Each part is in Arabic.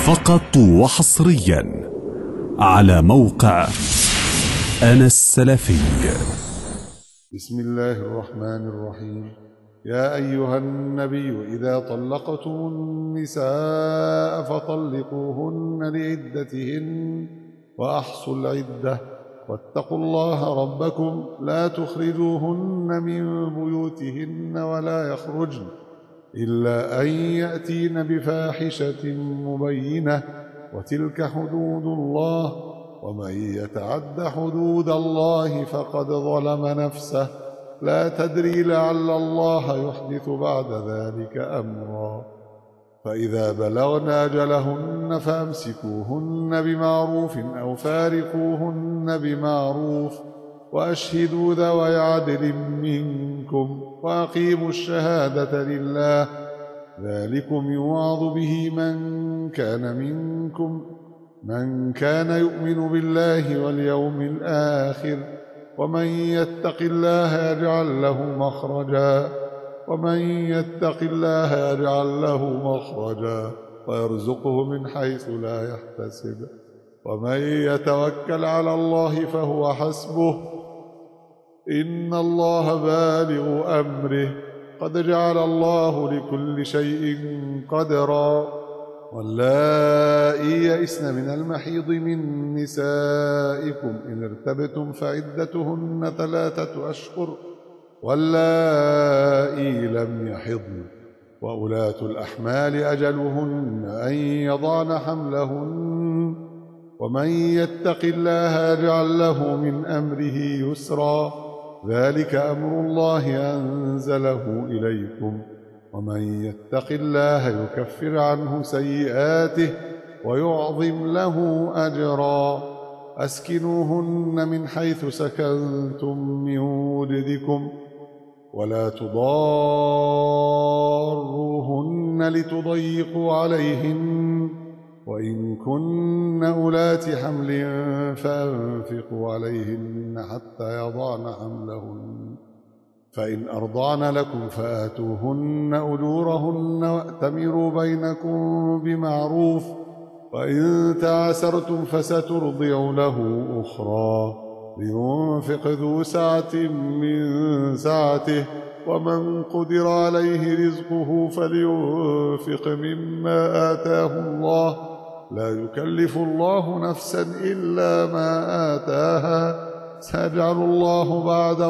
فقط وحصريا على موقع أنا السلفي. بسم الله الرحمن الرحيم. يا أيها النبي إذا طلقتم النساء فطلقوهن لعدتهن وأحصوا العدة واتقوا الله ربكم لا تخرجوهن من بيوتهن ولا يخرجن إلا أن يأتين بفاحشة مبينة وتلك حدود الله ومن يتعد حدود الله فقد ظلم نفسه لا تدري لعل الله يحدث بعد ذلك أمرا. فإذا بلغن أجلهن فأمسكوهن بمعروف أو فارقوهن بمعروف وأشهدوا ذوي عدل منكم وأقيموا الشهادة لله ذلكم يوعظ به من كان يؤمن بالله واليوم الآخر ومن يتق الله يجعل له مخرجا ويرزقه من حيث لا يحتسب ومن يتوكل على الله فهو حسبه إن الله بالغ أمره قد جعل الله لكل شيء قدرا. واللائي يئسن من المحيض من نسائكم إن ارتبتم فعدتهن 3 أشهر واللائي لم يحضن وأولاة الأحمال أجلهن أن يضعن حملهن ومن يتق الله يجعل له من أمره يسرا ذلك أمر الله أنزله إليكم ومن يتق الله يكفر عنه سيئاته ويعظم له أجرا. أسكنوهن من حيث سكنتم من وجدكم ولا تضاروهن لتضيقوا عليهن وإن كن أولات حمل فأنفقوا عليهن حتى يضعن حملهن فإن أرضعن لكم فآتوهن أجورهن وأتمروا بينكم بمعروف وإن تعاسرتم فسترضع له أخرى لينفق ذو سعة من سعته ومن قدر عليه رزقه فلينفق مما آتاه الله لا يكلف الله نفسا إلا ما آتاها سيجعل الله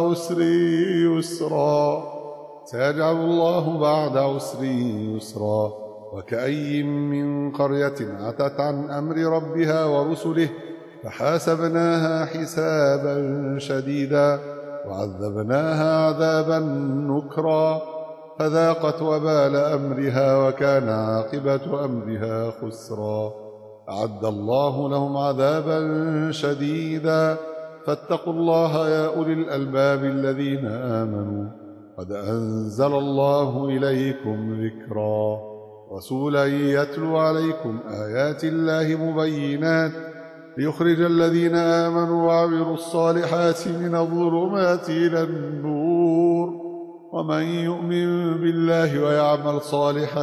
بعد عسر يسرا. وكأي من قرية عتت عن أمر ربها ورسله فحاسبناها حسابا شديدا وعذبناها عذابا نكرا فذاقت وبال أمرها وكان عاقبة أمرها خسرا. أعد الله لهم عذابا شديدا فاتقوا الله يا أولي الألباب الذين آمنوا قد أنزل الله إليكم ذكرا رسولا يتلو عليكم آيات الله مبينات ليخرج الذين آمنوا وعملوا الصالحات من الظلمات إلى النور ومن يؤمن بالله ويعمل صالحا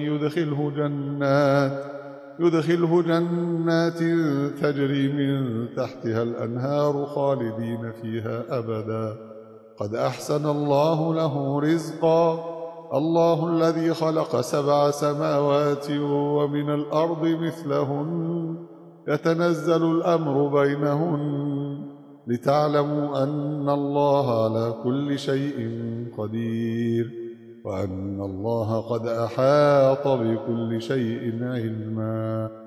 يدخله جنات تجري من تحتها الأنهار خالدين فيها أبدا قد أحسن الله له رزقا. الله الذي خلق 7 سماوات ومن الأرض مثلهن يتنزل الأمر بينهن لتعلموا أن الله على كل شيء قدير وأن الله قد أحاط بكل شيء علما.